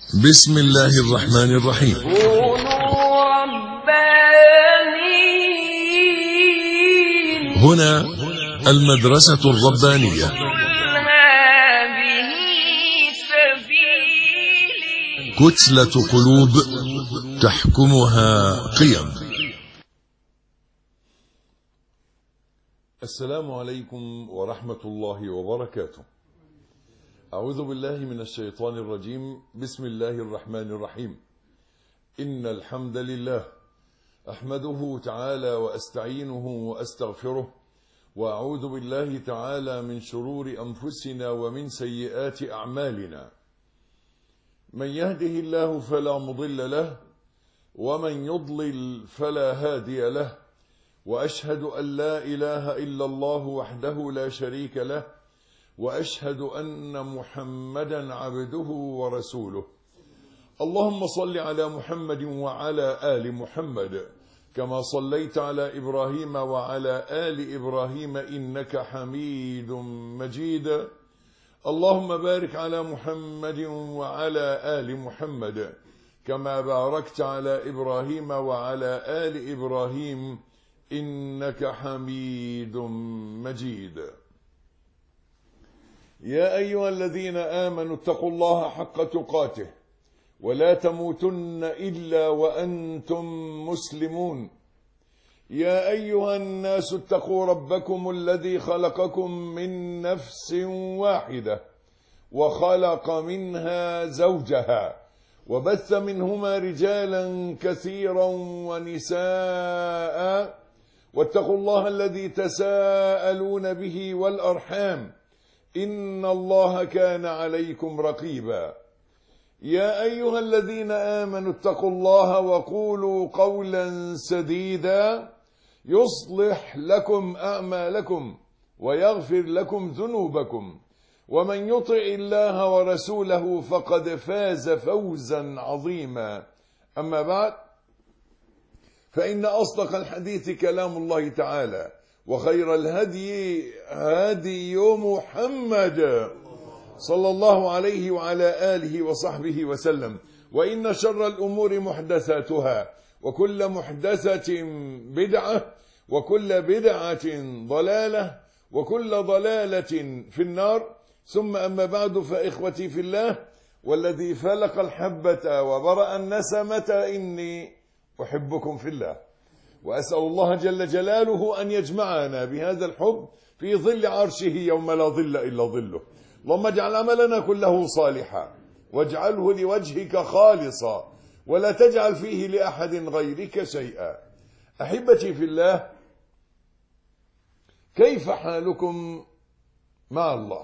بسم الله الرحمن الرحيم. كونوا ربانيين. هنا المدرسة الربانية. هذه سبيلي. كتلة قلوب تحكمها قيم. السلام عليكم ورحمة الله وبركاته. أعوذ بالله من الشيطان الرجيم. بسم الله الرحمن الرحيم. إن الحمد لله أحمده تعالى وأستعينه وأستغفره، وأعوذ بالله تعالى من شرور أنفسنا ومن سيئات أعمالنا. من يهده الله فلا مضل له، ومن يضلل فلا هادي له، وأشهد أن لا إله إلا الله وحده لا شريك له، وأشهد أن محمدا عبده ورسوله. اللهم صل على محمد وعلى آل محمد كما صليت على إبراهيم وعلى آل إبراهيم إنك حميد مجيد. اللهم بارك على محمد وعلى آل محمد كما باركت على إبراهيم وعلى آل إبراهيم إنك حميد مجيد. يا أيها الذين آمنوا اتقوا الله حق تقاته ولا تموتن إلا وأنتم مسلمون. يا أيها الناس اتقوا ربكم الذي خلقكم من نفس واحدة وخلق منها زوجها وبث منهما رجالا كثيرا ونساء، واتقوا الله الذي تساءلون به والأرحام إن الله كان عليكم رقيبا. يا أيها الذين آمنوا اتقوا الله وقولوا قولا سديدا يصلح لكم أعمالكم ويغفر لكم ذنوبكم، ومن يطع الله ورسوله فقد فاز فوزا عظيما. أما بعد، فإن أصدق الحديث كلام الله تعالى، وخير الهدي هدي محمد صلى الله عليه وعلى آله وصحبه وسلم. وإن شر الأمور محدثاتها، وكل محدثة بدعة، وكل بدعة ضلالة، وكل ضلالة في النار. ثم أما بعد، فإخوتي في الله، والذي فلق الحبة وبرأ النسمة إني أحبكم في الله، وأسأل الله جل جلاله أن يجمعنا بهذا الحب في ظل عرشه يوم لا ظل إلا ظله. اللهم اجعل عملنا كله صالحا، واجعله لوجهك خالصا، ولا تجعل فيه لأحد غيرك شيئا. أحبتي في الله، كيف حالكم مع الله؟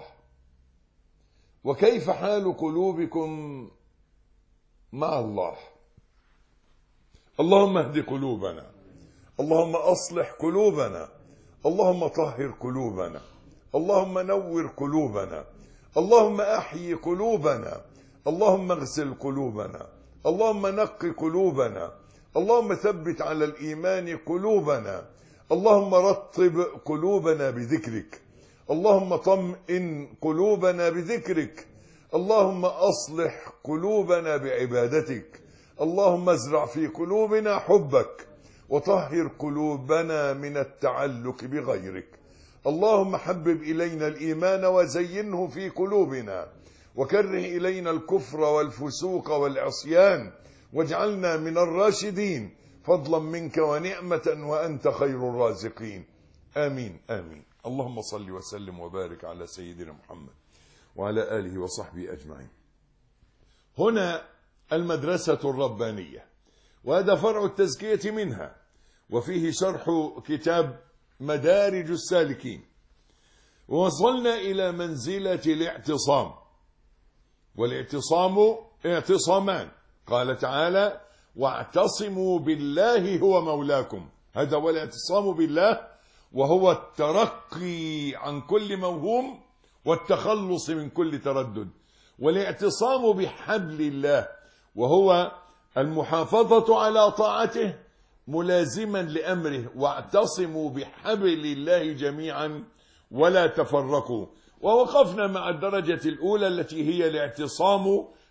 وكيف حال قلوبكم مع الله؟ اللهم اهد قلوبنا، اللهم أصلح قلوبنا، اللهم طهر قلوبنا، اللهم نور قلوبنا، اللهم أحيي قلوبنا، اللهم اغسل قلوبنا، اللهم نق قلوبنا، اللهم ثبت على الإيمان قلوبنا، اللهم رطب قلوبنا بذكرك، اللهم طمئن قلوبنا بذكرك، اللهم أصلح قلوبنا بعبادتك، اللهم ازرع في قلوبنا حبك، وطهر قلوبنا من التعلق بغيرك. اللهم حبب إلينا الإيمان وزينه في قلوبنا، وكره إلينا الكفر والفسوق والعصيان، واجعلنا من الراشدين فضلا منك ونعمة، وأنت خير الرازقين. آمين آمين. اللهم صل وسلم وبارك على سيدنا محمد وعلى آله وصحبه أجمعين. هنا المدرسة الربانية، وهذا فرع التزكية منها، وفيه شرح كتاب مدارج السالكين. ووصلنا إلى منزلة الاعتصام، والاعتصام اعتصامان. قال تعالى: واعتصموا بالله هو مولاكم. هذا هو الاعتصام بالله، وهو الترقي عن كل موهوم والتخلص من كل تردد. والاعتصام بحبل الله، وهو المحافظة على طاعته ملازما لأمره. واعتصموا بحبل الله جميعا ولا تفرقوا. ووقفنا مع الدرجة الأولى التي هي الاعتصام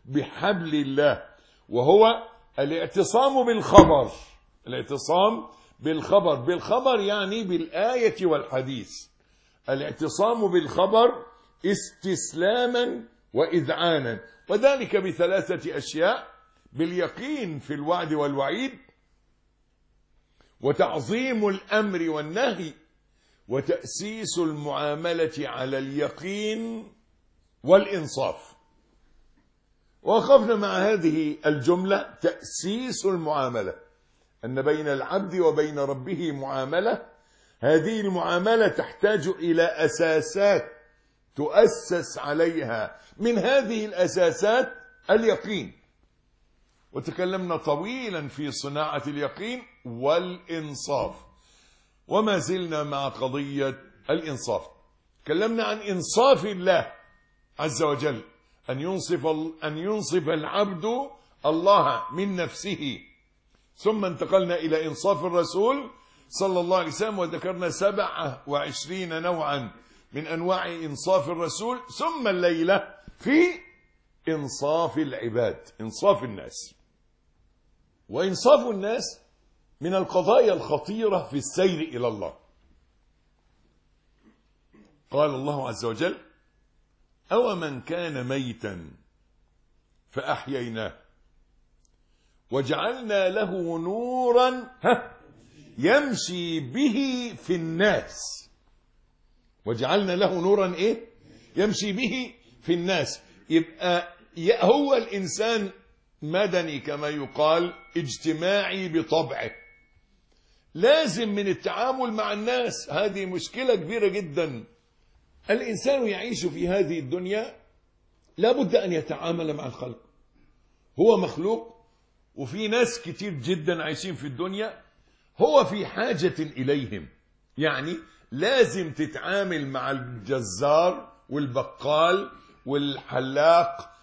بحبل الله، وهو الاعتصام بالخبر. الاعتصام بالخبر يعني بالآية والحديث. الاعتصام بالخبر استسلاما وإذعانا، وذلك بثلاثة أشياء: باليقين في الوعد والوعيد، وتعظيم الأمر والنهي، وتأسيس المعاملة على اليقين والإنصاف. وقفنا مع هذه الجملة تأسيس المعاملة، أن بين العبد وبين ربه معاملة. هذه المعاملة تحتاج إلى أساسات تؤسس عليها، من هذه الأساسات اليقين. وتكلمنا طويلا في صناعة اليقين والإنصاف، وما زلنا مع قضية الإنصاف. تكلمنا عن إنصاف الله عز وجل، أن ينصف العبد الله من نفسه. ثم انتقلنا إلى إنصاف الرسول صلى الله عليه وسلم، وذكرنا 27 نوعا من أنواع إنصاف الرسول. ثم الليلة في إنصاف العباد، إنصاف الناس. وإنصاف الناس من القضايا الخطيرة في السير إلى الله. قال الله عز وجل: أو من كان ميتا فأحييناه وجعلنا له نورا يمشي به في الناس. وجعلنا له نورا ايه؟ يمشي به في الناس. يبقى هو الإنسان مدني كما يقال، اجتماعي بطبعه، لازم من التعامل مع الناس. هذه مشكلة كبيرة جدا. الإنسان يعيش في هذه الدنيا لابد أن يتعامل مع الخلق. هو مخلوق، وفي ناس كتير جدا عايشين في الدنيا هو في حاجة إليهم. يعني لازم تتعامل مع الجزار والبقال والحلاق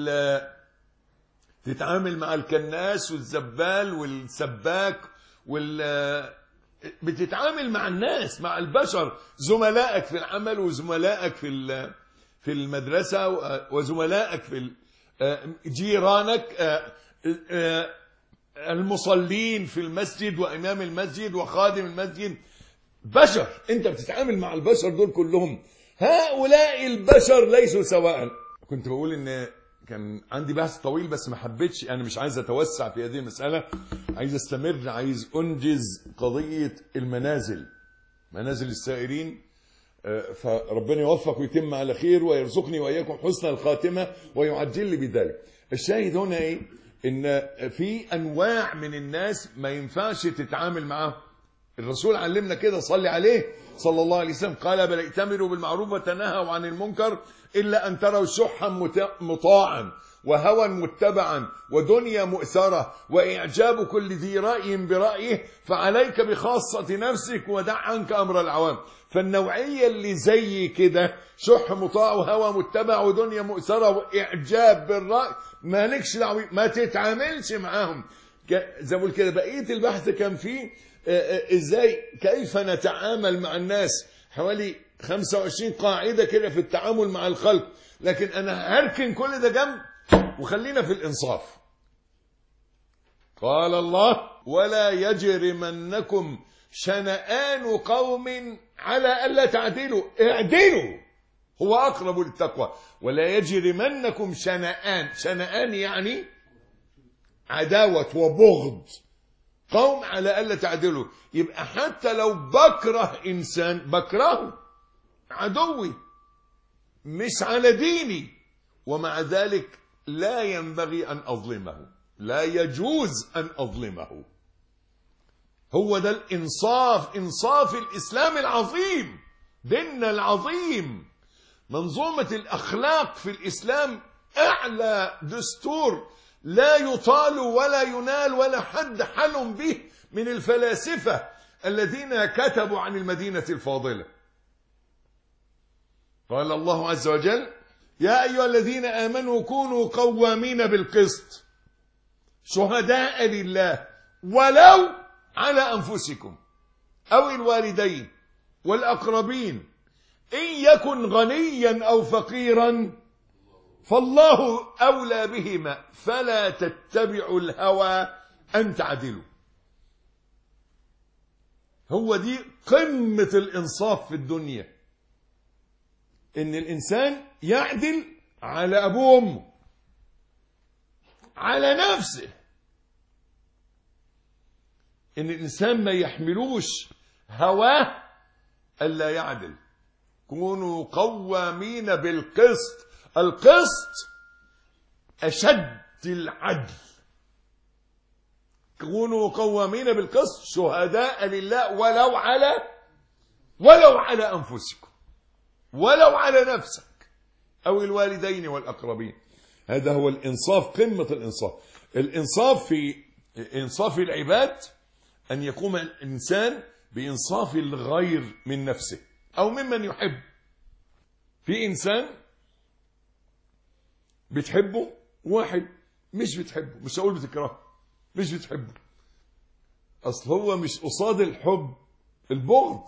تتعامل مع الكناس والزبال والسباك بتتعامل مع الناس، مع البشر، زملائك في العمل وزملائك في المدرسة وزملائك في جيرانك، المصلين في المسجد وإمام المسجد وخادم المسجد. بشر، انت بتتعامل مع البشر دول كلهم. هؤلاء البشر ليسوا سواء. كنت بقول ان كان عندي بحث طويل بس ما حبيتش، انا مش عايز اتوسع في هذه المسألة، عايز استمر، عايز انجز قضية المنازل، منازل السائرين. فربنا يوفق ويتم على خير ويرزقني وإياكم حسن الخاتمة ويعجل لي بذلك. الشاهد هنا ايه؟ ان في انواع من الناس ما ينفعش تتعامل معهم. الرسول علمنا كده، صلي عليه صلى الله عليه وسلم، قال: بل ائتمروا بالمعروف وتناهوا عن المنكر إلا أن تروا شحا مطاعا وهوى متبعا ودنيا مؤثرة وإعجاب كل ذي رأي برأيه، فعليك بخاصة نفسك ودع عنك أمر العوام. فالنوعية اللي زي كده، شح مطاع وهوى متبع ودنيا مؤثرة وإعجاب بالرأي، مالكش دعوة، ما تتعاملش معاهم. زي ما بقول كده، بقية البحث كان فيه ازاي كيف نتعامل مع الناس، حوالي 25 قاعدة كده في التعامل مع الخلق. لكن انا هركن كل ده جنب وخلينا في الانصاف. قال الله: ولا يجرمنكم شنآن قوم على ألا تعدلوا، اعدلوا هو أقرب للتقوى. ولا يجرمنكم شنآن يعني عداوة وبغض قوم على ألا تعدلوا. يبقى حتى لو بكره إنسان، بكرهه، عدوي، مش على ديني، ومع ذلك لا ينبغي أن أظلمه، لا يجوز أن أظلمه. هو ده الإنصاف، إنصاف الإسلام العظيم، ديننا العظيم. منظومة الأخلاق في الإسلام أعلى دستور لا يطال ولا ينال ولا حد حلم به من الفلاسفة الذين كتبوا عن المدينة الفاضلة. قال الله عز وجل: يا أيها الذين آمنوا كونوا قوامين بالقسط شهداء لله ولو على أنفسكم أو الوالدين والأقربين إن يكن غنيا أو فقيرا فالله أولى بهما فلا تتبعوا الهوى أن تعدلوا. هو دي قمة الإنصاف في الدنيا، إن الإنسان يعدل على أبوه وأمه، على نفسه، إن الإنسان ما يحملوش هواه ألا يعدل. كونوا قوامين بالقسط. القسط أشد العدل. كونوا قوامين بالقسط شهداء لله ولو على أنفسكم، ولو على نفسك أو الوالدين والأقربين. هذا هو الإنصاف، قمة الإنصاف. الإنصاف في إنصاف العباد أن يقوم الإنسان بإنصاف الغير من نفسه أو ممن يحب. في إنسان بتحبه، واحد مش بتحبه، مش هقول بتكرهه، مش بتحبه. أصل هو مش قصاد الحب البغض،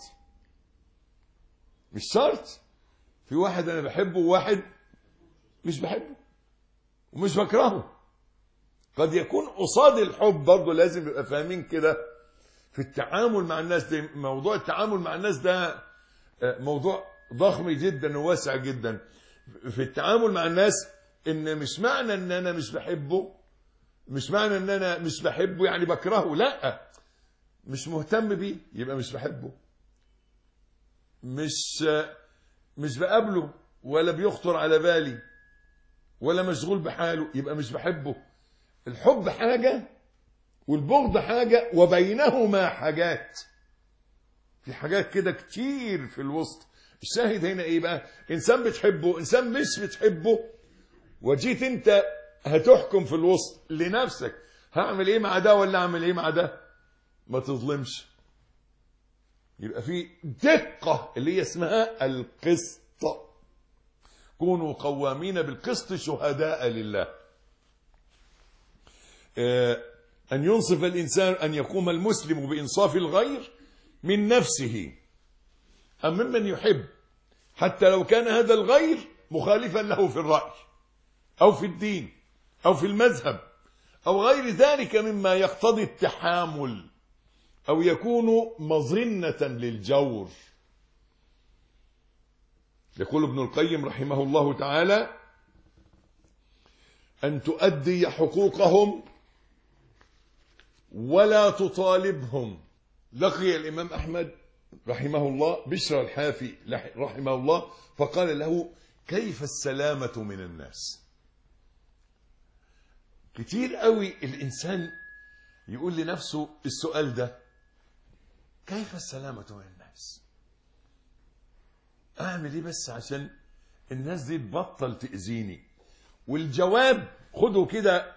مش شرط. في واحد أنا بحبه وواحد مش بحبه ومش بكرهه. قد يكون قصاد الحب برضه. لازم نبقى فاهمين كده في التعامل مع الناس. ده موضوع التعامل مع الناس ده موضوع ضخم جدا وواسع جدا. في التعامل مع الناس ان مش معنى ان انا مش بحبه، مش معنى ان انا مش بحبه يعني بكرهه. لا، مش مهتم بيه يبقى مش بحبه، مش بقابله ولا بيخطر على بالي ولا مشغول بحاله يبقى مش بحبه. الحب حاجة والبغض حاجة، وبينهما حاجات. في حاجات كده كتير في الوسط. الشاهد هنا ايه بقى؟ انسان بتحبه، انسان مش بتحبه، وجيت انت هتحكم في الوسط لنفسك هعمل ايه مع ده ولا اعمل ايه مع ده، ما تظلمش. يبقى في دقة اللي هي اسمها القسط. كونوا قوامين بالقسط شهداء لله. أن ينصف الإنسان، أن يقوم المسلم بإنصاف الغير من نفسه أم ممن يحب، حتى لو كان هذا الغير مخالفا له في الرأي أو في الدين أو في المذهب أو غير ذلك مما يقتضي التحامل أو يكون مظنة للجور. يقول ابن القيم رحمه الله تعالى: أن تؤدي حقوقهم ولا تطالبهم. لقي الإمام أحمد رحمه الله بشر الحافي رحمه الله فقال له: كيف السلامة من الناس؟ كتير قوي الإنسان يقول لنفسه السؤال ده: كيف السلامة من الناس؟ أعمل إيه بس عشان الناس دي تبطل تأذيني؟ والجواب خده كده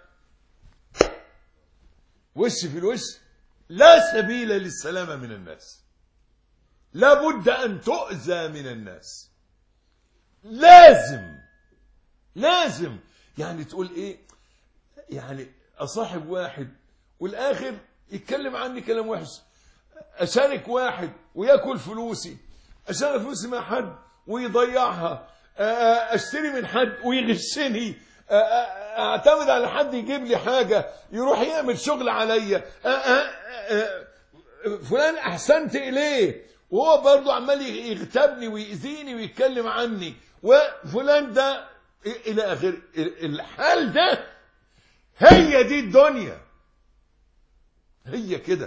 وش في الوش: لا سبيل للسلامة من الناس. لا بد أن تؤذى من الناس. لازم يعني تقول إيه؟ يعني أصاحب واحد والآخر يتكلم عني كلام وحش، أشارك واحد ويأكل فلوسي، أشارك فلوسي مع حد ويضيعها، أشتري من حد ويغشني، اعتمد على حد يجيب لي حاجة يروح يعمل شغل عليا، فلان أحسنت إليه وهو برضو عمال يغتابني ويأذيني ويتكلم عني، وفلان ده إلى آخر. الحال ده هي دي الدنيا، هي كده.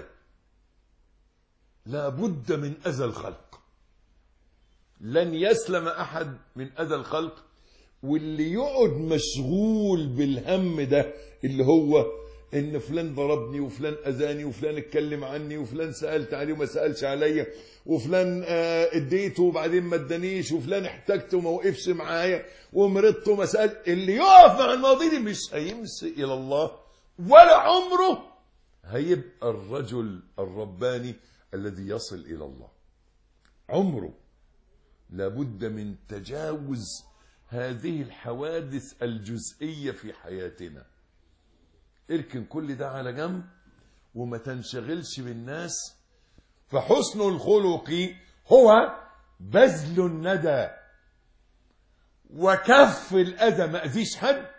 لا بد من أذى الخلق. لن يسلم أحد من أذى الخلق. واللي يقعد مشغول بالهم ده اللي هو ان فلان ضربني وفلان اذاني وفلان اتكلم عني وفلان سألت عليه وما سألش عليا وفلان اديته وبعدين ما ادانيش وفلان احتاجته وما وقفش معايا ومرضته وما سأل. اللي يقف مع المواضيع دي مش هيمسي الى الله ولا عمره هيبقى الرجل الرباني الذي يصل الى الله. عمره. لابد من تجاوز هذه الحوادث الجزئية في حياتنا. اركن كل ده على جنب وما تنشغلش بالناس. فحسن الخلق هو بذل الندى وكف الأذى ما أذيش حد،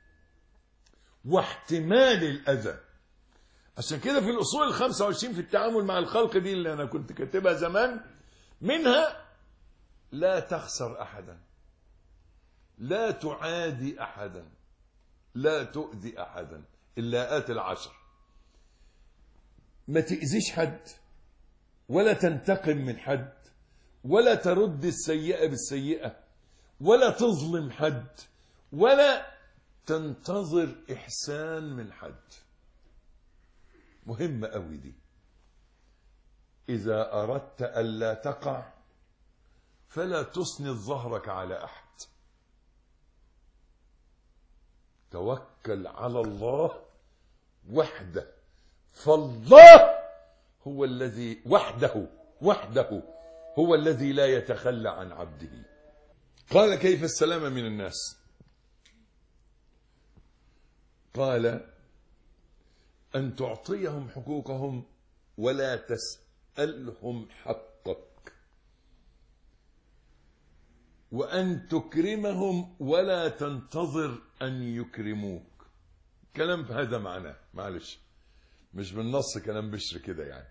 واحتمال الأذى. عشان كده في الأصول 25 في التعامل مع الخلق دي اللي أنا كنت كاتبها زمان، منها لا تخسر أحدا، لا تعادي أحدا، لا تؤذي أحدا، اللاءات 10. ما تأذيش حد، ولا تنتقم من حد، ولا ترد السيئة بالسيئة، ولا تظلم حد، ولا تنتظر إحسان من حد. مهمة قوي دي. إذا أردت ألا تقع فلا تسند ظهرك على أحد، توكل على الله وحده، فالله هو الذي وحده هو الذي لا يتخلى عن عبده. قال كيف السلامة من الناس؟ قال أن تعطيهم حقوقهم ولا تسألهم حقك، وأن تكرمهم ولا تنتظر أن يكرموك. كلام في هذا معناه، معلش مش بالنص، كلام بشر كده يعني.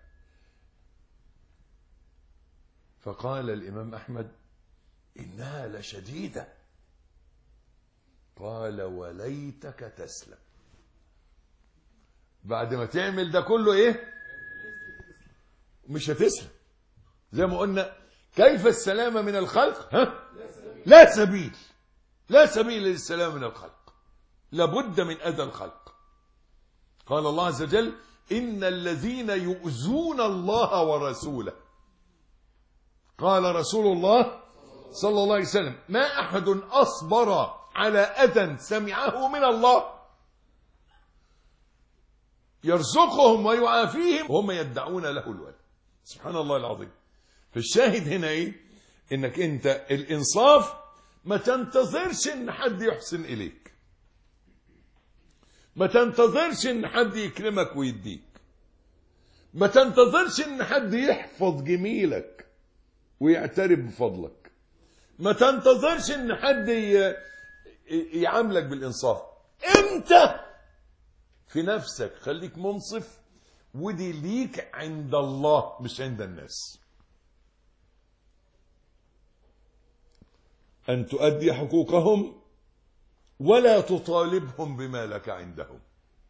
فقال الإمام أحمد إنها لشديدة. قال وليتك تسلم. بعد ما تعمل ده كله ايه؟ مش هتسلم. زي ما قلنا كيف السلامة من الخلق؟ لا سبيل للسلام من الخلق، لابد من أذى الخلق. قال الله عز وجل إن الذين يؤذون الله ورسوله، قال رسول الله صلى الله عليه وسلم ما أحد أصبر على أذى سمعه من الله يرزقهم ويعافيهم وهم يدعون له الولد. سبحان الله العظيم. فالشاهد هنا ايه؟ انك انت الانصاف، ما تنتظرش ان حد يحسن اليك، ما تنتظرش ان حد يكرمك ويديك، ما تنتظرش ان حد يحفظ جميلك ويعترف بفضلك، ما تنتظرش ان حد يعاملك بالانصاف. انت في نفسك خليك منصف، ودي ليك عند الله مش عند الناس. أن تؤدي حقوقهم ولا تطالبهم بما لك عندهم،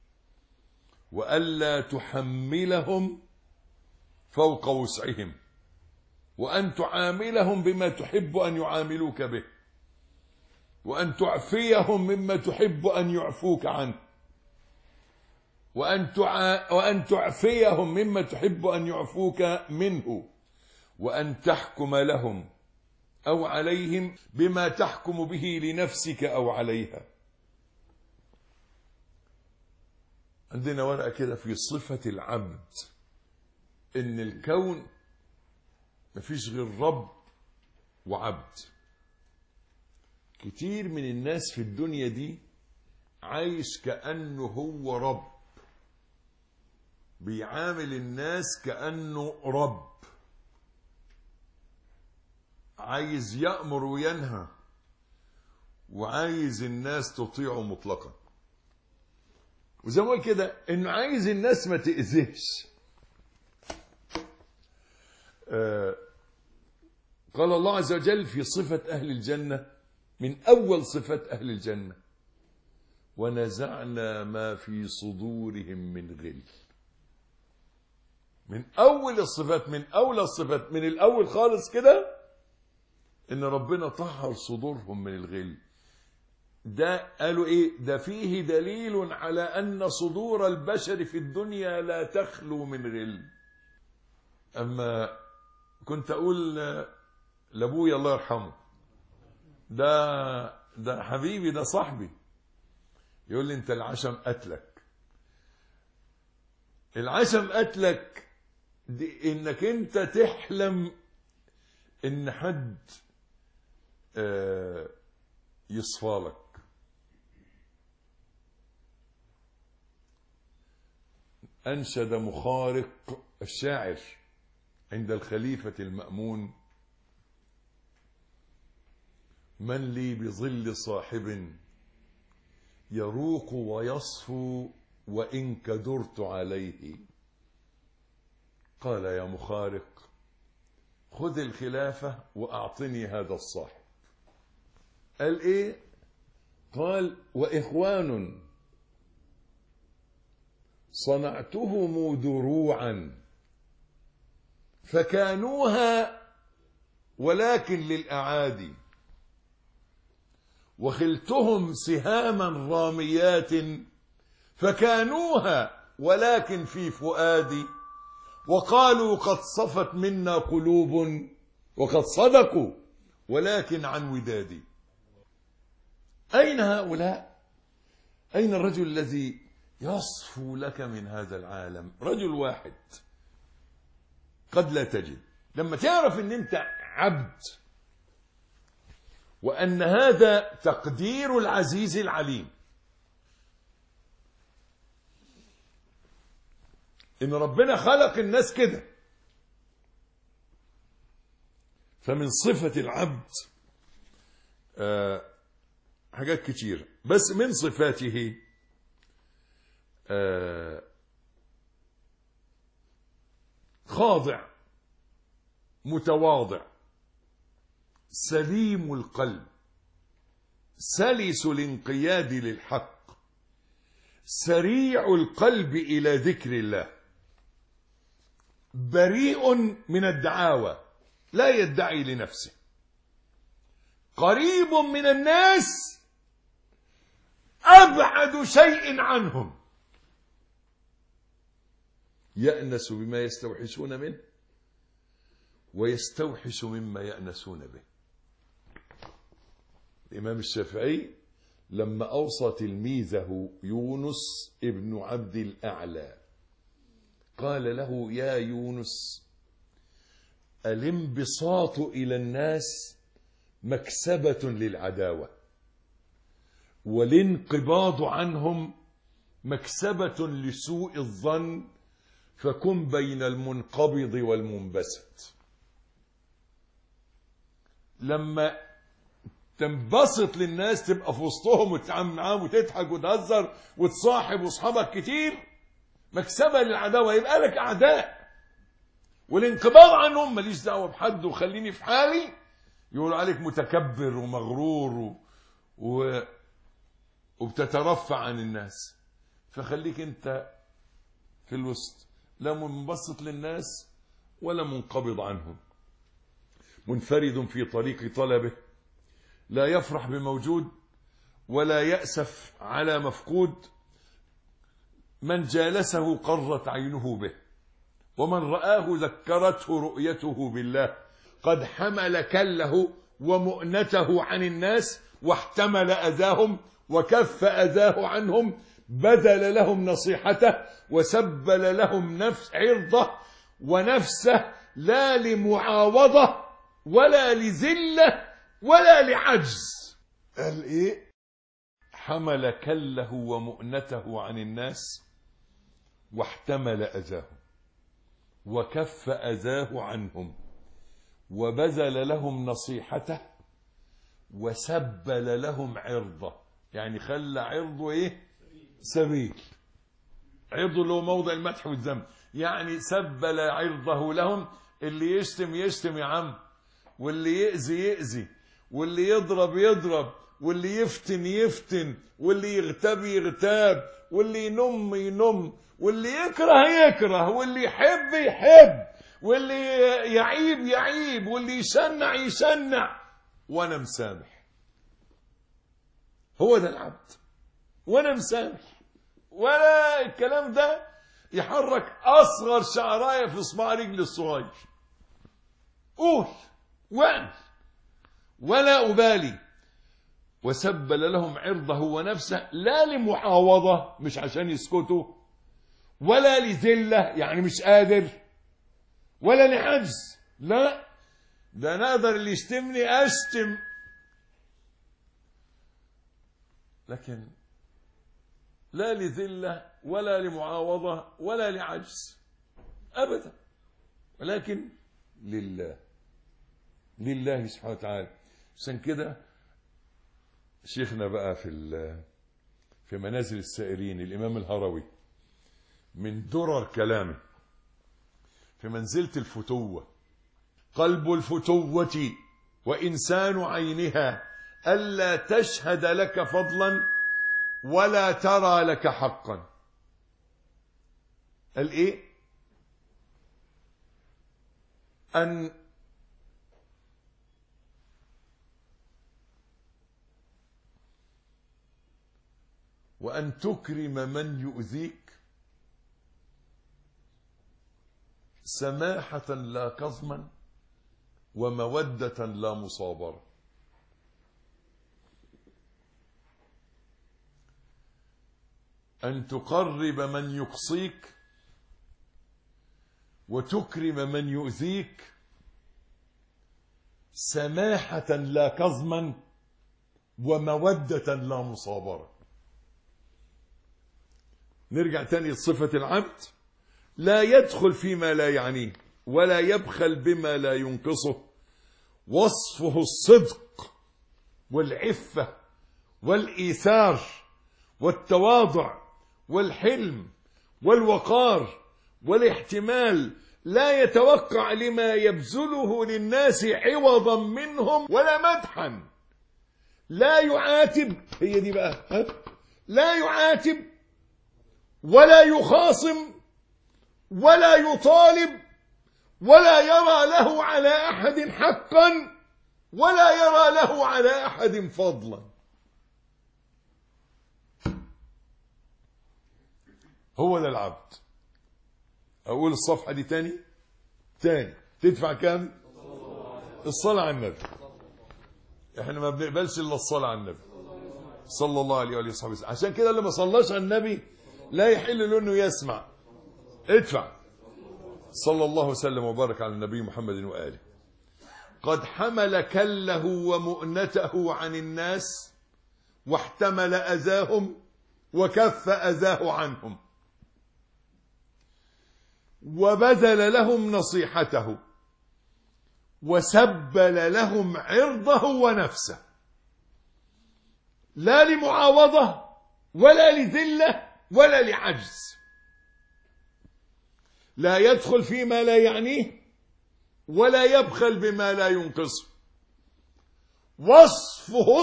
وألا تحملهم فوق وسعهم، وأن تعاملهم بما تحب أن يعاملوك به، وأن تعفيهم مما تحب أن يعفوك عنه، وأن تعفيهم مما تحب أن يعفوك منه، وأن تحكم لهم أو عليهم بما تحكم به لنفسك أو عليها. عندنا ورقة كده في صفة العبد، إن الكون مفيش غير رب وعبد. كتير من الناس في الدنيا دي عايش كأنه هو رب، بيعامل الناس كأنه رب، عايز يأمر وينهى، وعايز الناس تطيعه مطلقا. وزي ما قلت كده انه عايز الناس ما تأذيش. قال الله عز وجل في صفة أهل الجنة، من أول صفات أهل الجنة ونزعنا ما في صدورهم من غل. من أول الصفات، من أولى الصفات، من الأول خالص كده، إن ربنا طهر صدورهم من الغل. ده قالوا إيه؟ ده فيه دليل على أن صدور البشر في الدنيا لا تخلو من غل. أما كنت أقول لأبويا الله يرحمه، ده حبيبي، ده صاحبي، يقول لي أنت العشم قتلك. العشم قتلك دي إنك أنت تحلم إن حد يصفالك. أنشد مخارق الشاعر عند الخليفة المأمون: من لي بظل صاحب يروق ويصفو وإن كدرت عليه. قال يا مخارق خذ الخلافة وأعطني هذا الصاحب. قال إيه؟ قال وإخوان صنعتهم دروعا فكانوها ولكن للأعادي، وخلتهم سهاما راميات فكانوها ولكن في فؤادي، وقالوا قد صفت منا قلوب وقد صدقوا ولكن عن ودادي. أين هؤلاء؟ أين الرجل الذي يصفو لك من هذا العالم؟ رجل واحد قد لا تجد. لما تعرف ان انت عبد وان هذا تقدير العزيز العليم، ان ربنا خلق الناس كده، فمن صفة العبد حاجات كتير، بس من صفاته خاضع متواضع سليم القلب سلس الانقياد للحق سريع القلب إلى ذكر الله، بريء من الدعاوى لا يدعي لنفسه، قريب من الناس أبعد شيء عنهم، يأنس بما يستوحشون منه ويستوحش مما يأنسون به. الإمام الشافعي لما أوصى تلميذه يونس ابن عبد الأعلى قال له يا يونس الانبساط إلى الناس مكسبة للعداوة، والانقباض عنهم مكسبة لسوء الظن، فكن بين المنقبض والمنبسط. لما تنبسط للناس تبقى في وسطهم وتتعامل معاهم وتضحك وتهزر وتصاحب واصحابك كتير، مكسبة للعداوة، يبقى لك أعداء. والانقباض عنهم ماليش دعوة بحد وخليني في حالي، يقولوا عليك متكبر ومغرور وبتترفع عن الناس. فخليك انت في الوسط، لا منبسط للناس ولا منقبض عنهم، منفرد في طريق طلبه، لا يفرح بموجود ولا يأسف على مفقود، من جالسه قرت عينه به، ومن رآه ذكرته رؤيته بالله، قد حمل كله ومؤنته عن الناس واحتمل أذاهم وكف أذاه عنهم، بذل لهم نصيحته وسبل لهم عرضه ونفسه، لا لمعاوضة ولا لذلة ولا لعجز. قال ايه؟ حمل كله ومؤنته عن الناس واحتمل أذاهم وكف أذاه عنهم وبذل لهم نصيحته وسبل لهم عرضه، يعني خلى عرضه ايه؟ سبيل. عرضه اللي هو موضع المدح والذم، يعني سبل عرضه لهم. اللي يشتم يشتم يا عم، واللي يأذي يأذي، واللي يضرب يضرب، واللي يفتن يفتن، واللي يغتاب يغتاب، واللي ينم ينم، واللي يكره يكره، واللي يحب يحب، واللي يعيب يعيب، واللي يشنع يشنع، وانا مسامح. هو ده العبد، وانا مسامح، ولا الكلام ده يحرك اصغر شعرايه في صباع رجل الصغير. قول واعمل ولا أبالي. وسبل لهم عرضه ونفسه، لا لمعاوضة، مش عشان يسكتوا، ولا لذلة يعني مش قادر، ولا لعجز، لا، ده نقدر اللي يشتمني أشتم، لكن لا لذلة ولا لمعاوضة ولا لعجز أبدا، ولكن لله، لله سبحانه وتعالى. عشان كده شيخنا بقى في منازل السائرين الإمام الهروي من درر كلامه في منزلة الفتوة: قلب الفتوة وإنسان عينها ألا تشهد لك فضلا ولا ترى لك حقا. قال إيه؟ وأن تكرم من يؤذيك سماحة لا كظما ومودة لا مصابرة. أن تقرب من يقصيك وتكرم من يؤذيك سماحة لا كظما ومودة لا مصابرة. نرجع تاني لصفة العبد: لا يدخل فيما لا يعنيه ولا يبخل بما لا ينقصه. وصفه الصدق والعفة والإيثار والتواضع والحلم والوقار والاحتمال. لا يتوقع لما يبذله للناس عوضا منهم ولا مدحا. لا يعاتب، هي دي بقى، لا يعاتب ولا يخاصم ولا يطالب ولا يرى له على أحد حقا ولا يرى له على أحد فضلا. هو ده العبد. أقول الصفحة دي تاني تدفع كام؟ الصلاة على النبي. احنا ما بنقبلش إلا الصلاة على النبي صلى الله عليه وآله وصحبه. عشان كده اللي ما صلاش على النبي لا يحل له انه يسمع. ادفع. صلى الله وسلم وبارك على النبي محمد وآله. قد حمل كله ومؤنته عن الناس واحتمل أذاهم وكف أذاه عنهم وبذل لهم نصيحته وسبل لهم عرضه ونفسه، لا لمعاوضة ولا لذلة ولا لعجز. لا يدخل فيما لا يعنيه ولا يبخل بما لا ينقصه. وصفه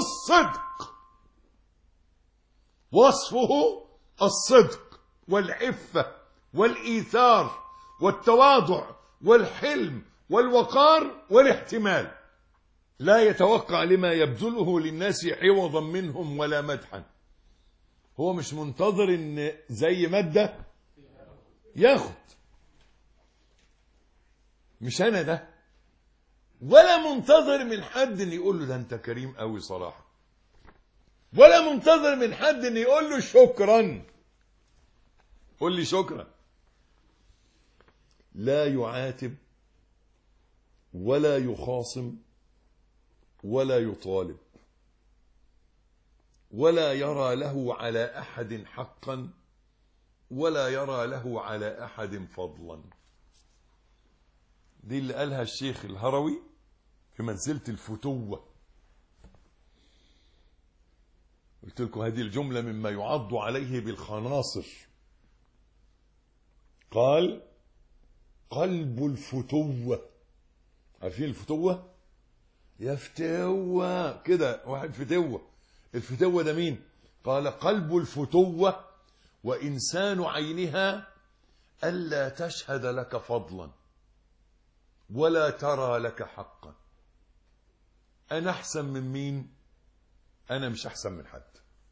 الصدق والعفة والإيثار والتواضع والحلم والوقار والاحتمال. لا يتوقع لما يبذله للناس عوضا منهم ولا مدحا. هو مش منتظر ان زي مادة ياخد، مش انا ده، ولا منتظر من حد ان يقول له ده انت كريم قوي صراحة، ولا منتظر من حد ان يقول له شكرا. قول لي شكرا. لا يعاتب ولا يخاصم ولا يطالب ولا يرى له على أحد حقا ولا يرى له على أحد فضلا. دي اللي قالها الشيخ الهروي في منزلة الفتوة. قلت لكم هذه الجملة مما يعض عليه بالخناصر. قال: قلب الفتوة. عارفين الفتوة؟ يا فتوة كده، واحد فتوة. الفتوة ده مين؟ قال: قلب الفتوة وإنسان عينها ألا تشهد لك فضلا ولا ترى لك حقا. أنا أحسن من مين؟ أنا مش أحسن من حد.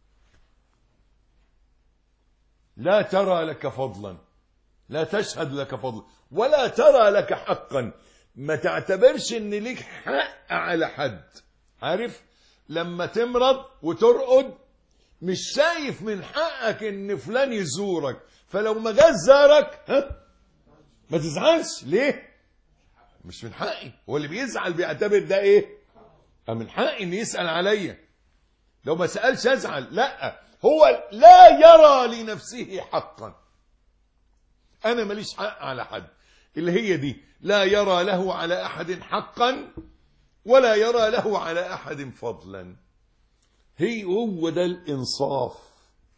لا ترى لك فضلا، لا تشهد لك فضلا ولا ترى لك حقا. ما تعتبرش ان ليك حق على حد. عارف لما تمرض وترقد مش شايف من حقك ان فلان يزورك، فلو ما جاش زارك ما تزعلش. ليه؟ مش من حقي. هو اللي بيزعل بيعتبر ده ايه؟ من حقي ان يسأل عليا. لو ما سألش ازعل. لا، هو لا يرى لنفسه حقا. انا ماليش حق على حد. اللي هي دي: لا يرى له على أحد حقا ولا يرى له على أحد فضلا. هو ده الإنصاف.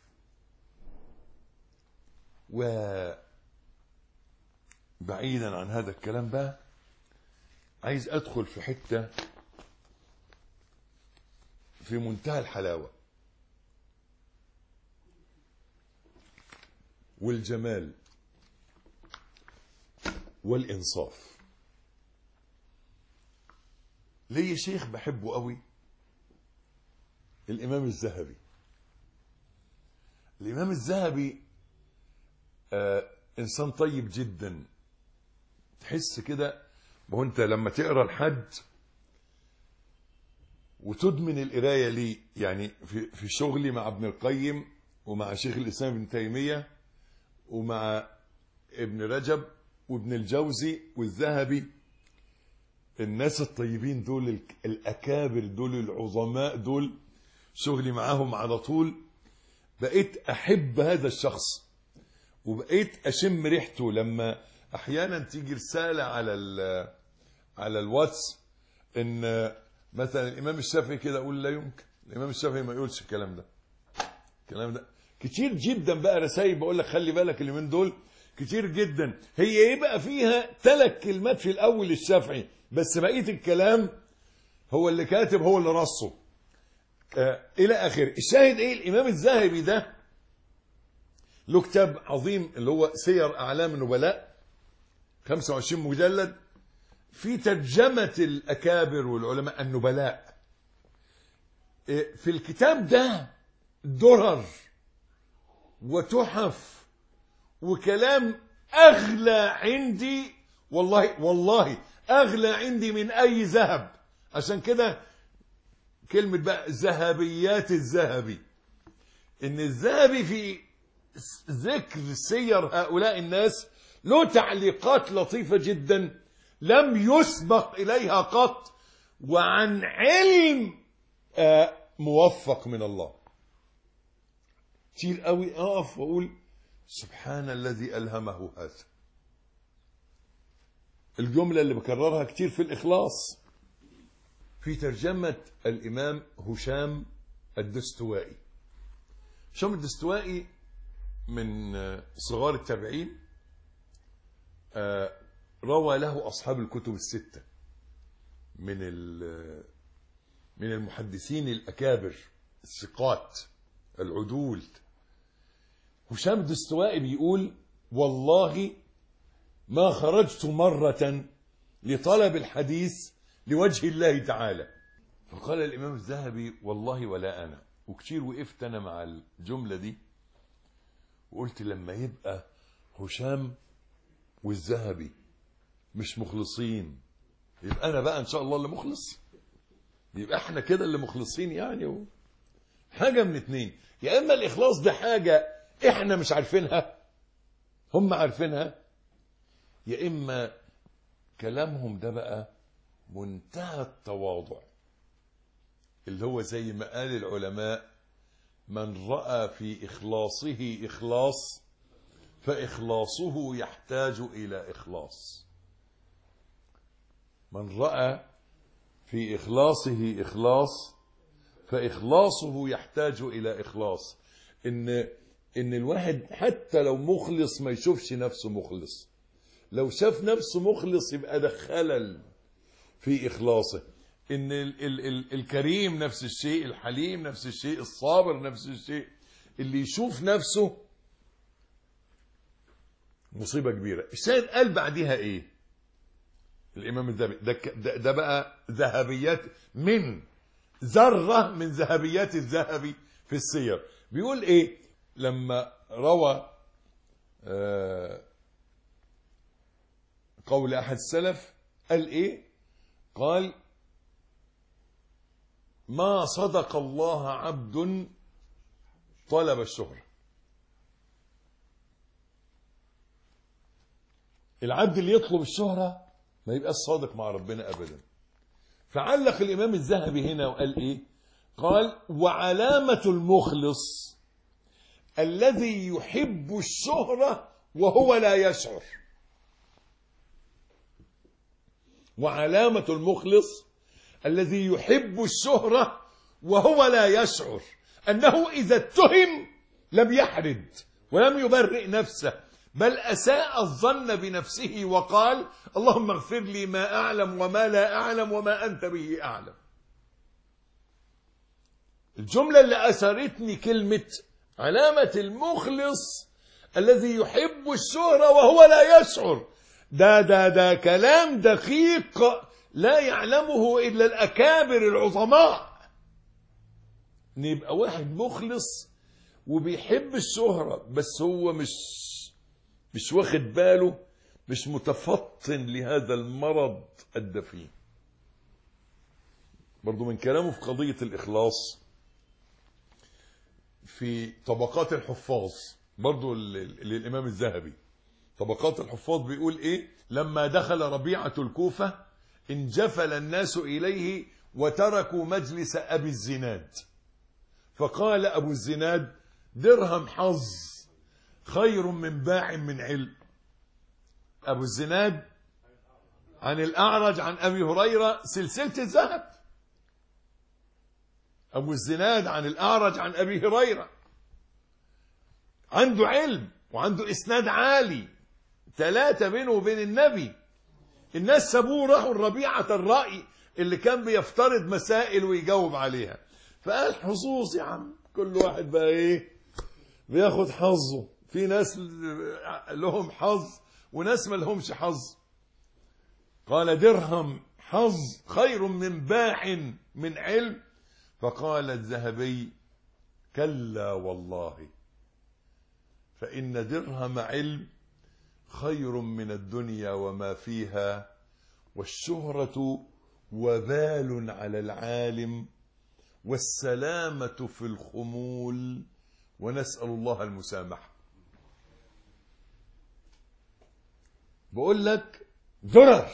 وبعيدا عن هذا الكلام بقى، عايز أدخل في حتة في منتهى الحلاوة والجمال والإنصاف. ليه شيخ بحبه قوي، الإمام الذهبي. الإمام الذهبي إنسان طيب جدا، تحس كده. ما هو أنت لما تقرأ الحج وتدمن القراية ليه، يعني في شغلي مع ابن القيم ومع شيخ الإسلام ابن تيمية ومع ابن رجب وابن الجوزي والذهبي، الناس الطيبين دول الأكابر دول العظماء دول، شغلي معاهم على طول. بقيت أحب هذا الشخص وبقيت أشم ريحته. لما أحيانا تيجي رسالة على الواتس إن مثلا الإمام الشافعي كده، أقول لا يمكن، الإمام الشافعي ما يقولش الكلام ده كتير جدا. بقى رسائل بقول لك خلي بالك اليومين دول كتير جدا، هي يبقى فيها 3 كلمات في الأول الشافعي بس بقية الكلام هو اللي كاتب، هو اللي رصه إلى آخر. الشاهد إيه؟ الإمام الذهبي ده له كتاب عظيم اللي هو سير أعلام النبلاء، 25 مجلد في ترجمة الأكابر والعلماء النبلاء. في الكتاب ده درر وتحف وكلام أغلى عندي، والله أغلى عندي من أي ذهب. عشان كده كلمة بقى ذهبيات الذهبي، إن الذهبي في ذكر سير هؤلاء الناس له تعليقات لطيفة جدا لم يسبق إليها قط، وعن علم موفق من الله. كتير قوي أقف وأقول سبحان الذي ألهمه هذا. الجملة اللي بكررها كتير في الإخلاص في ترجمة الإمام هشام الدستوائي. هشام الدستوائي من صغار التابعين، روى له أصحاب الكتب الستة من المحدثين الأكابر الثقات العدول. هشام الدستوائي بيقول والله ما خرجت مرة لطلب الحديث لوجه الله تعالى. فقال الإمام الذهبي والله ولا أنا. وكتير وقفت أنا مع الجملة دي وقلت لما يبقى هشام والذهبي مش مخلصين، يبقى أنا بقى إن شاء الله اللي مخلص، يبقى احنا كده اللي مخلصين. يعني حاجة من اتنين، يا إما الإخلاص ده حاجة احنا مش عارفينها هم عارفينها، يا إما كلامهم ده بقى منتهى التواضع، اللي هو زي ما قال العلماء من رأى في إخلاصه إخلاص فإخلاصه يحتاج إلى إخلاص. من رأى في إخلاصه إخلاص فإخلاصه يحتاج إلى إخلاص. إن الواحد حتى لو مخلص ما يشوفش نفسه مخلص، لو شاف نفسه مخلص يبقى ده خلل في إخلاصه. إن الكريم نفس الشيء، الحليم نفس الشيء، الصابر نفس الشيء. اللي يشوف نفسه مصيبة كبيرة. الشاهد قال بعدها إيه الإمام الذهبي ده بقى ذهبيات من ذرة من ذهبيات الذهبي في السير. بيقول إيه لما روى قول أحد السلف، قال إيه؟ قال ما صدق الله عبد طلب الشهرة. العبد اللي يطلب الشهرة ما يبقى صادق مع ربنا أبدا. فعلق الإمام الذهبي هنا وقال إيه؟ قال وعلامة المخلص الذي يحب الشهرة وهو لا يشعر. وعلامة المخلص الذي يحب الشهرة وهو لا يشعر أنه إذا اتهم لم يحرد ولم يبرئ نفسه، بل أساء الظن بنفسه وقال اللهم اغفر لي ما أعلم وما لا أعلم وما أنت به أعلم. الجملة اللي أثرتني كلمة علامة المخلص الذي يحب الشهرة وهو لا يشعر. ده كلام دقيق لا يعلمه إلا الأكابر العظماء. إن يبقى واحد مخلص وبيحب الشهرة بس هو مش واخد باله، مش متفطن لهذا المرض الدفين. برضو من كلامه في قضية الإخلاص في طبقات الحفاظ، برضو للإمام الذهبي، طبقات الحفاظ بيقول إيه؟ لما دخل ربيعة الكوفة انجفل الناس إليه وتركوا مجلس أبي الزناد، فقال أبو الزناد درهم حظ خير من باع من علم. أبو الزناد عن الأعرج عن أبي هريرة سلسلة الذهب. أبو الزناد عن الأعرج عن أبي هريرة، عنده علم وعنده إسناد عالي، 3 بينه وبين النبي. الناس سابوه راحوا الربيعة الرأي اللي كان بيفترض مسائل ويجاوب عليها، فقال حظوظ يا عم، كل واحد بقى ايه بياخد حظه. في ناس لهم حظ وناس ما لهمش حظ. قال درهم حظ خير من باع من علم. فقال الذهبي كلا والله، فإن درهم علم خير من الدنيا وما فيها، والشهرة وبال على العالم، والسلامة في الخمول، ونسأل الله المسامحة. بقول لك درر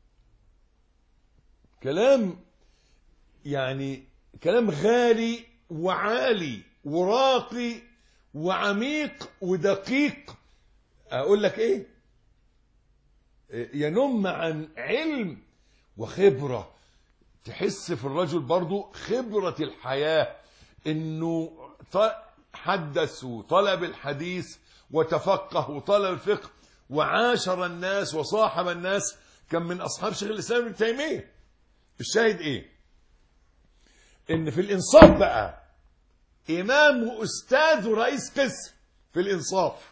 كلام، يعني كلام غالي وعالي وراقي وعميق ودقيق. أقول لك إيه؟ ينم عن علم وخبرة، تحس في الرجل برضو خبرة الحياة، إنه حدث وطلب الحديث وتفقه وطلب الفقه وعاشر الناس وصاحب الناس، كان من أصحاب شيخ الإسلام ابن تيمية. الشاهد إيه؟ إن في الإنصاف بقى إمام وأستاذ ورئيس قسم في الإنصاف،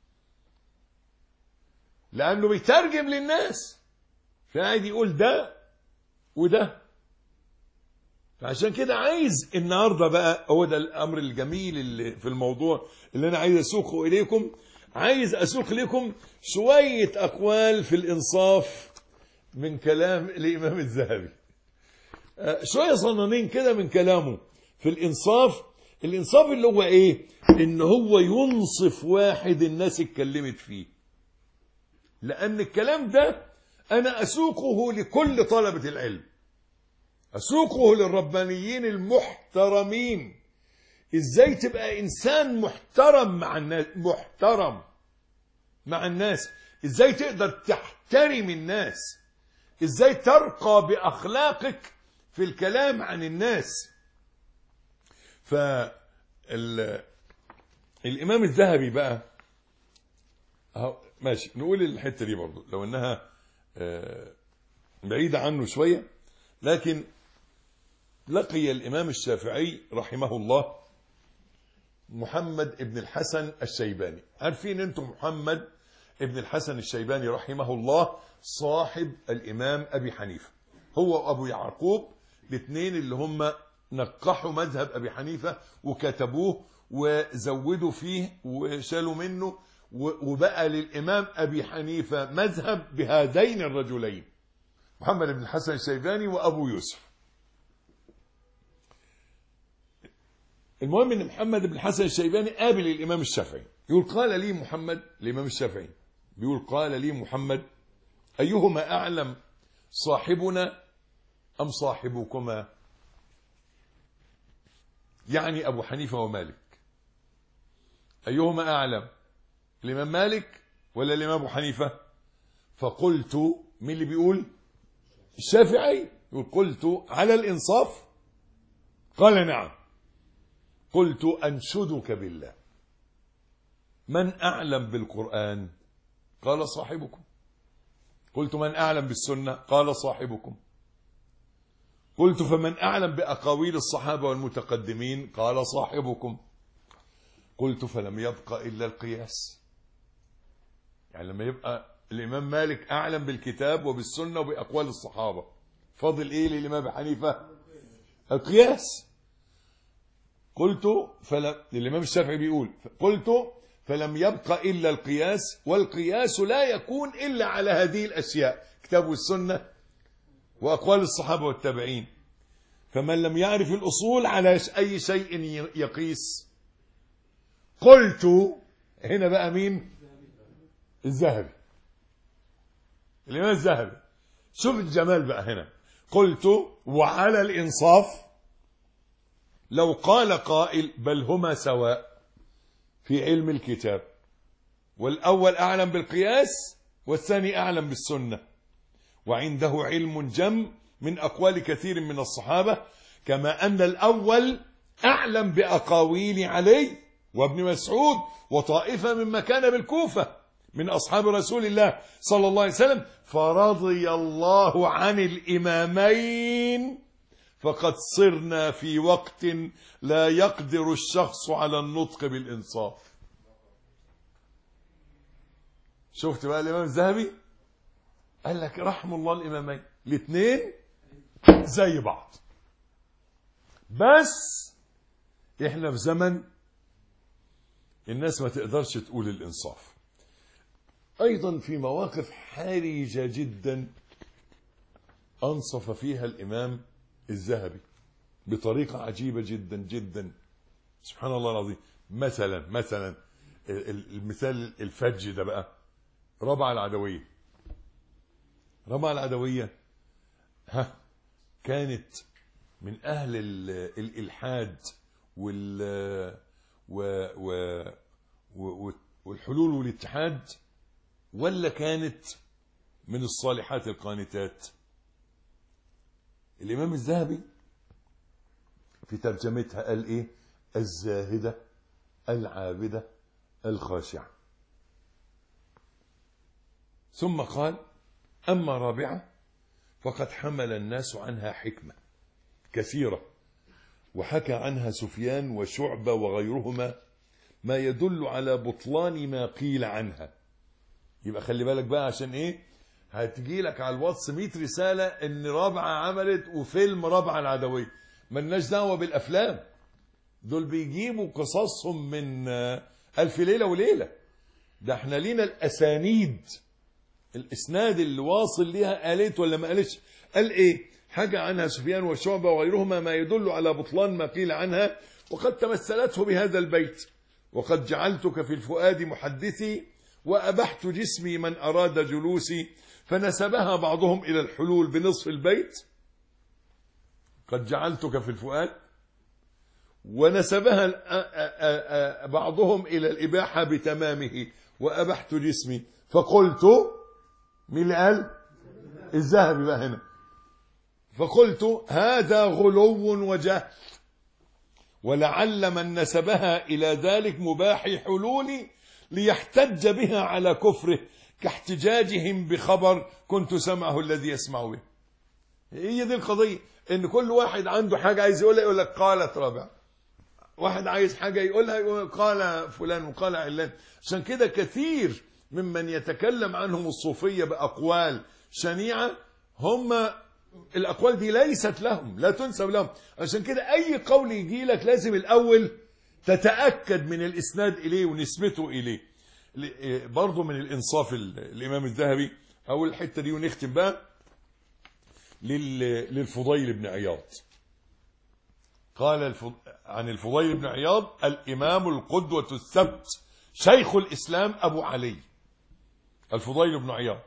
لأنه بيترجم للناس، فقاعد يقول ده وده. فعشان كده عايز النهارده بقى، هو ده الأمر الجميل اللي في الموضوع اللي أنا عايز أسوقه إليكم. عايز أسوق لكم شوية أقوال في الإنصاف من كلام الإمام الذهبي، شوية صنانين كده من كلامه في الإنصاف. الإنصاف اللي هو إيه؟ إن هو ينصف واحد الناس اتكلمت فيه، لأن الكلام ده أنا أسوقه لكل طلبة العلم، أسوقه للربانيين المحترمين. إزاي تبقى إنسان محترم مع الناس، محترم مع الناس، إزاي تقدر تحترم الناس، إزاي ترقى بأخلاقك في الكلام عن الناس. فالإمام الذهبي بقى ماشي، نقول الحتة دي برضو لو أنها بعيدة عنه شوية، لكن لقي الإمام الشافعي رحمه الله محمد ابن الحسن الشيباني. عارفين أنتم محمد ابن الحسن الشيباني رحمه الله صاحب الإمام أبي حنيفة، هو وأبو يعقوب الاثنين اللي هم نقحوا مذهب أبي حنيفة وكتبوه وزودوا فيه وشالوا منه، وبقى للإمام أبي حنيفة مذهب بهذين الرجلين، محمد بن الحسن الشيباني وأبو يوسف. المهم ان محمد بن الحسن الشيباني قابل الامام الشافعي، يقول قال لي محمد، الامام الشافعي بيقول قال لي محمد ايهما اعلم صاحبنا ام صاحبكما؟ يعني ابو حنيفه ومالك، ايهما اعلم، الامام مالك ولا الامام ابو حنيفه؟ فقلت، مين اللي بيقول؟ الشافعي. يقول قلت على الانصاف قال نعم. قلت أنشدك بالله، من أعلم بالقرآن؟ قال صاحبكم. قلت من أعلم بالسنة؟ قال صاحبكم. قلت فمن أعلم بأقاويل الصحابة والمتقدمين؟ قال صاحبكم. قلت فلم يبق إلا القياس. يعني لما يبقى الإمام مالك أعلم بالكتاب وبالسنة وبأقوال الصحابة، فاضل إيه للإمام أبي حنيفة؟ القياس. قلت الإمام الشافعي بيقول قلت فلم يبق إلا القياس، والقياس لا يكون إلا على هذه الأشياء، كتاب والسنة وأقوال الصحابة والتابعين. فمن لم يعرف الأصول على أي شيء يقيس؟ قلت هنا بقى مين؟ الذهبي، الإمام الذهبي. شوف الجمال بقى هنا. قلت وعلى الإنصاف لو قال قائل بل هما سواء في علم الكتاب، والأول أعلم بالقياس والثاني أعلم بالسنة، وعنده علم جم من أقوال كثير من الصحابة، كما أن الأول أعلم بأقاويل علي وابن مسعود وطائفة مما كان بالكوفة من أصحاب رسول الله صلى الله عليه وسلم، فرضي الله عن الإمامين، فقد صرنا في وقت لا يقدر الشخص على النطق بالإنصاف. شفت بقى الإمام الذهبي قال لك رحم الله الإمامين، الاثنين زي بعض، بس احنا في زمن الناس ما تقدرش تقول الإنصاف. أيضا في مواقف حرجة جدا أنصف فيها الإمام الذهبي بطريقة عجيبة جدا جدا، سبحان الله العظيم. مثلا المثال الفج ده بقى، ربعة العدوية. ربعة العدوية كانت من أهل الإلحاد والحلول والاتحاد، ولا كانت من الصالحات القانتات؟ الإمام الذهبي في ترجمتها قال إيه؟ الزاهدة العابدة الخاشعة. ثم قال أما رابعة فقد حمل الناس عنها حكمة كثيرة، وحكى عنها سفيان وشعبة وغيرهما ما يدل على بطلان ما قيل عنها. يبقى خلي بالك بقى، عشان ايه هتجي لك على الواتس 100 رسالة ان رابعة عملت وفيلم رابعة العدوية. ملناش دعوة بالافلام، دول بيجيبوا قصصهم من ألف ليلة وليلة. ده احنا لينا الاسانيد، الاسناد اللي واصل ليها قالت ولا ما قالتش. قال ايه؟ حكى عنها سفيان وشعبة وغيرهما ما يدل على بطلان ما قيل عنها، وقد تمثلته بهذا البيت: وقد جعلتك في الفؤاد محدثي وأبحت جسمي من أراد جلوسي. فنسبها بعضهم إلى الحلول بنصف البيت، قد جعلتك في الفؤاد، ونسبها بعضهم إلى الإباحة بتمامه وأبحت جسمي. فقلت، مين اللي قال؟ الذهبي بقى هنا. فقلت هذا غلو وجهل، ولعل من نسبها إلى ذلك مباحي حلول ليحتج بها على كفره، كاحتجاجهم بخبر كنت سمعه الذي يسمع به. هي دي القضية، ان كل واحد عنده حاجة عايز يقولها يقول لك قالت رابع، واحد عايز حاجة يقولها يقول قال فلان وقال علان. عشان كده كثير ممن يتكلم عنهم الصوفية بأقوال شنيعة، هم الأقوال دي ليست لهم، لا تنسب لهم. عشان كده أي قول يجي لك لازم الأول تتأكد من الإسناد إليه ونسبته إليه. برضو من الإنصاف الإمام الذهبي أول الحتة دي، ونختم بقى للفضيل بن عياض. قال عن الفضيل بن عياض: الإمام القدوة الثبت شيخ الإسلام أبو علي الفضيل بن عياض.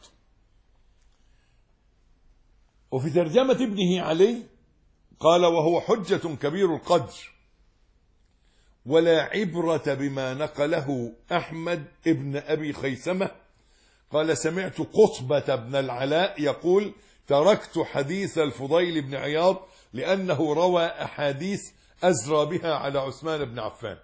وفي ترجمة ابنه علي قال: وهو حجة كبير القدر، ولا عبرة بما نقله أحمد ابن أبي خيثمة. قال: سمعت قطبة بن العلاء يقول: تركت حديث الفضيل بن عياض لأنه روى أحاديث أزرى بها على عثمان بن عفان.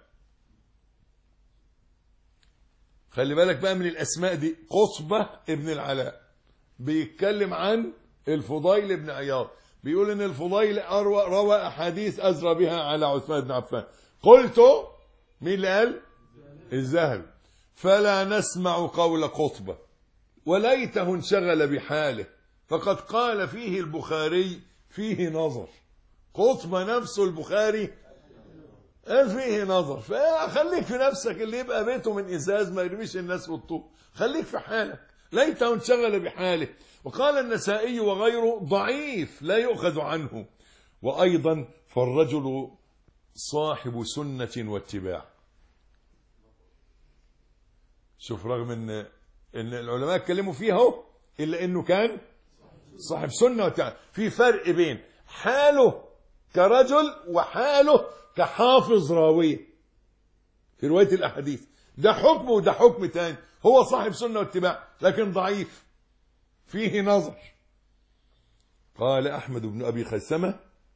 خلي بالك بقى من الأسماء دي. قطبة ابن العلاء بيتكلم عن الفضيل بن عياض، بيقول ان الفضيل روى أحاديث أزرى بها على عثمان بن عفان. قلت، مين اللي قال؟ الذهبي. فلا نسمع قول قطبة وليته انشغل بحاله فقد قال فيه البخاري فيه نظر. قطبة نفسه البخاري قال فيه نظر. فخليك في نفسك، اللي يبقى بيته من إزاز ما يرميش الناس والطوب، خليك في حالك. ليته انشغل بحاله. وقال النسائي وغيره ضعيف لا يؤخذ عنه. وأيضا فالرجل صاحب سنة واتباع. شوف، رغم ان العلماء اتكلموا فيه اهو، الا انه كان صاحب سنة واتباع. في فرق بين حاله كرجل وحاله كحافظ راوية في رواية الأحاديث. ده حكم وده حكم تاني. هو صاحب سنة واتباع لكن ضعيف فيه نظر. قال أحمد بن أبي خيثمة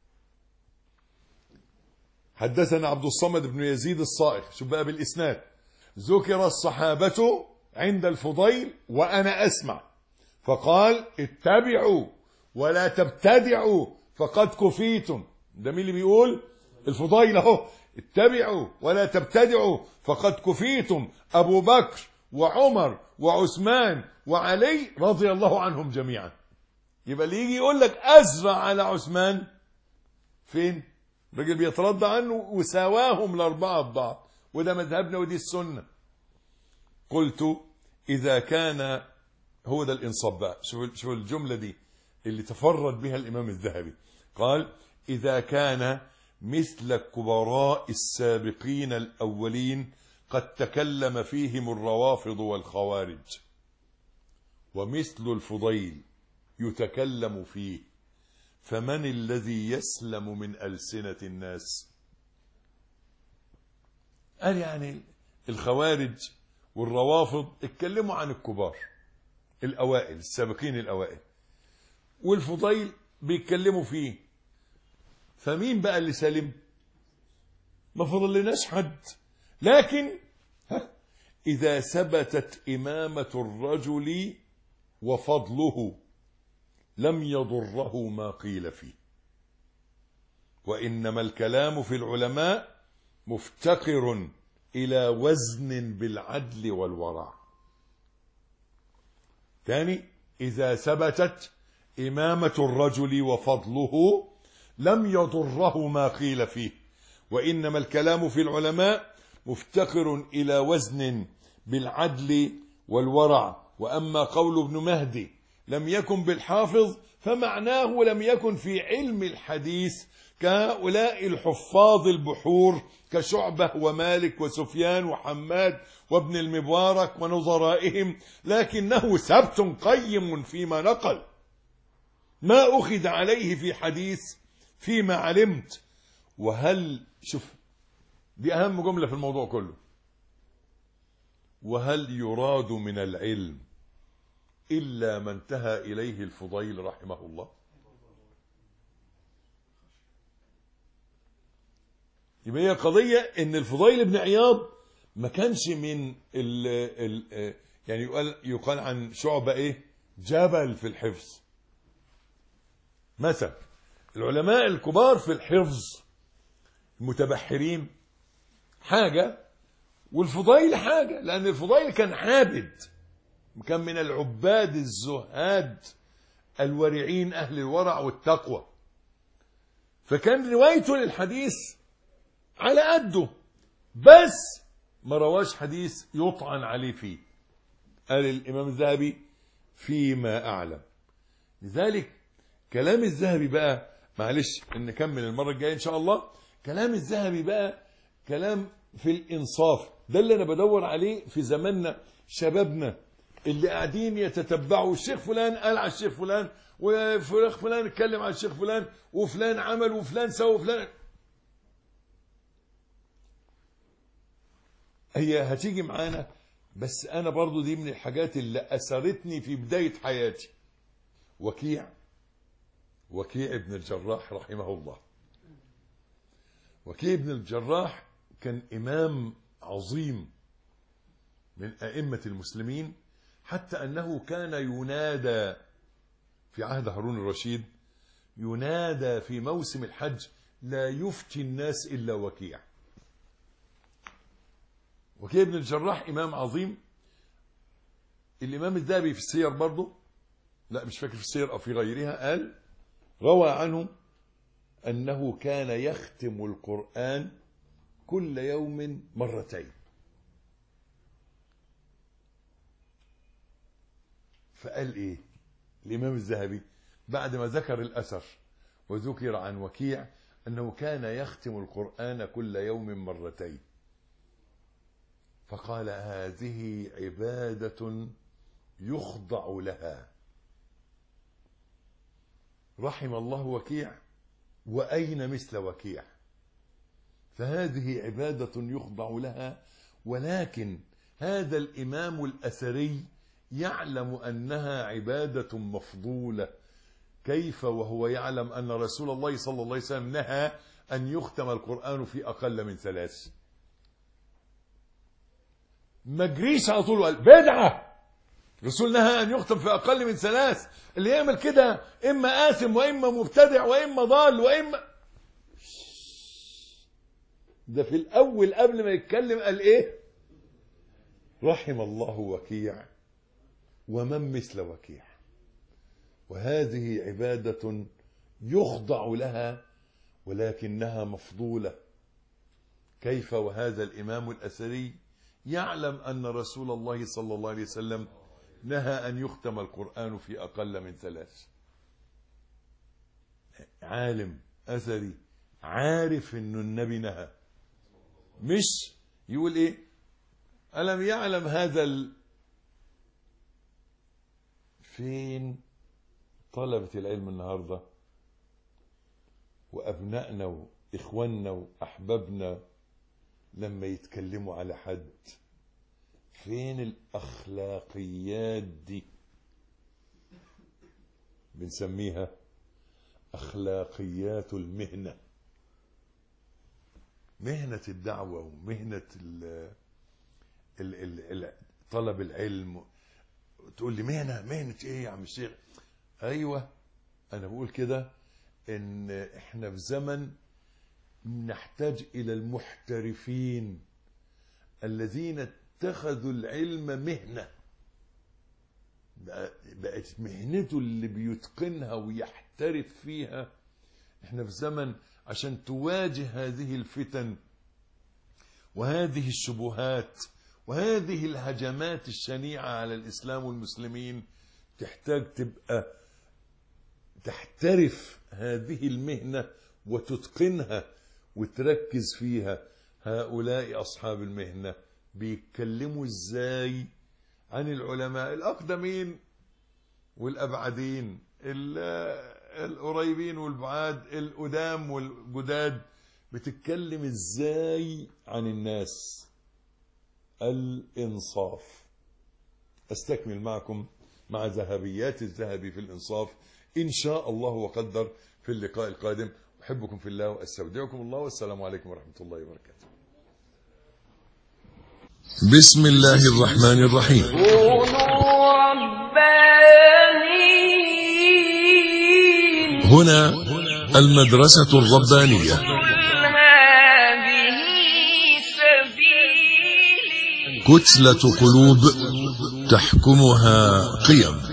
حدثنا عبد الصمد بن يزيد الصائغ. شوف بقى بالإسناد: ذكر الصحابة عند الفضيل وأنا أسمع فقال اتبعوا ولا تبتدعوا فقد كفيتم. ده مين اللي بيقول؟ الفضيل اهو. اتبعوا ولا تبتدعوا فقد كفيتم. أبو بكر وعمر وعثمان وعلي رضي الله عنهم جميعا. يبقى اللي يجي يقول لك أزرع على عثمان فين؟ الراجل بيترضى عنه وسواهم الأربعة ببعض، وده مذهبنا ودي السنة. قلت إذا كان، هو ده الإنصاف بقى. شوف الجملة دي اللي تفرد بها الإمام الذهبي. قال: إذا كان مثل الكبراء السابقين الأولين قد تكلم فيهم الروافض والخوارج، ومثل الفضيل يتكلم فيه، فمن الذي يسلم من ألسنة الناس؟ قال يعني الخوارج والروافض اتكلموا عن الكبار الأوائل السابقين الأوائل، والفضيل بيتكلموا فيه، فمين بقى اللي سلم؟ ما فضل لناش حد. لكن إذا ثبتت إمامة الرجل وفضله لم يضره ما قيل فيه، وإنما الكلام في العلماء مفتقر إلى وزن بالعدل والورع. ثاني: إذا ثبتت إمامة الرجل وفضله لم يضره ما قيل فيه، وإنما الكلام في العلماء مفتقر إلى وزن بالعدل والورع. وأما قول ابن مهدي لم يكن بالحافظ فمعناه لم يكن في علم الحديث كهؤلاء الحفاظ البحور كشعبة ومالك وسفيان وحماد وابن المبارك ونظرائهم، لكنه ثبت قيم فيما نقل، ما أخذ عليه في حديث فيما علمت. وهل، شوف دي أهم جملة في الموضوع كله، وهل يراد من العلم إلا ما انتهى إليه الفضيل رحمه الله؟ يبقى هي قضية ان الفضيل بن عياض ما كانش من يعني يقال عن شعبة ايه؟ جبل في الحفظ. مثلا العلماء الكبار في الحفظ متبحرين حاجة، والفضيل حاجة، لأن الفضيل كان عابد، كان من العباد الزهاد الورعين أهل الورع والتقوى، فكان روايته للحديث على قده، بس ما رواش حديث يطعن عليه فيه. قال الإمام الذهبي فيما أعلم. لذلك كلام الذهبي بقى، معلش نكمل المرة الجاية إن شاء الله. كلام الذهبي بقى كلام في الإنصاف، ده اللي أنا بدور عليه في زماننا. شبابنا اللي قاعدين يتتبعوا الشيخ فلان قال على الشيخ فلان، وفلان فلان اتكلم على الشيخ فلان، وفلان عمل وفلان سوى وفلان. هي هتيجي معانا، بس أنا برضو دي من الحاجات اللي أثرتني في بداية حياتي. وكيع بن الجراح رحمه الله وكيع بن الجراح كان إمام عظيم من أئمة المسلمين، حتى أنه كان ينادى في عهد هارون الرشيد، ينادى في موسم الحج: لا يفتي الناس إلا وكيع. وكيع بن الجراح إمام عظيم. الإمام الذهبي في السير برضه، لا مش فاكر في السير أو في غيرها، قال روى عنه أنه كان يختم القرآن كل يوم مرتين. فقال إيه الإمام الذهبي بعد ما ذكر الأثر وذكر عن وكيع أنه كان يختم القرآن كل يوم مرتين، فقال: هذه عبادة يخضع لها. رحم الله وكيع، وأين مثل وكيع؟ فهذه عبادة يخضع لها، ولكن هذا الإمام الأثري يعلم أنها عبادة مفضولة. كيف وهو يعلم أن رسول الله صلى الله عليه وسلم نهى أن يختم القرآن في أقل من 3؟ ما جريش على طول وقال بدعة، الرسول نهى أن يختم في أقل من 3. اللي يعمل كده إما آثم وإما مبتدع وإما ضال وإما. ده في الأول قبل ما يتكلم قال إيه؟ رحم الله وكيع ومن مثل وكيع. وهذه عبادة يخضع لها ولكنها مفضولة. كيف وهذا الإمام الأثري يعلم أن رسول الله صلى الله عليه وسلم نهى أن يختم القرآن في أقل من 3؟ عالم أثري عارف أن النبي نهى، مش يقول إيه ألم يعلم هذا فين طلبة العلم النهاردة وأبنائنا وإخواننا وأحبابنا لما يتكلموا على حد؟ فين الأخلاقيات دي؟ بنسميها أخلاقيات المهنة، مهنة الدعوة ومهنة طلب العلم. تقول لي مهنة ايه يا عم الشيخ؟ ايوه انا بقول كده ان احنا في زمن نحتاج الى المحترفين الذين اتخذوا العلم مهنة، بقت مهنته اللي بيتقنها ويحترف فيها. احنا في زمن عشان تواجه هذه الفتن وهذه الشبهات وهذه الهجمات الشنيعة على الإسلام والمسلمين تحتاج تبقى تحترف هذه المهنة وتتقنها وتركز فيها. هؤلاء أصحاب المهنة بيتكلموا ازاي عن العلماء الأقدمين والأبعدين، القريبين والبعاد، القدام والجداد، بتتكلم ازاي عن الناس. الإنصاف. أستكمل معكم مع ذهبيات الذهبي في الإنصاف إن شاء الله وقدر في اللقاء القادم. أحبكم في الله وأستودعكم الله، والسلام عليكم ورحمة الله وبركاته. بسم الله الرحمن الرحيم. كونوا ربانيين. هنا المدرسة الربانية. هذه سبيلي. كتلة قلوب تحكمها قيم.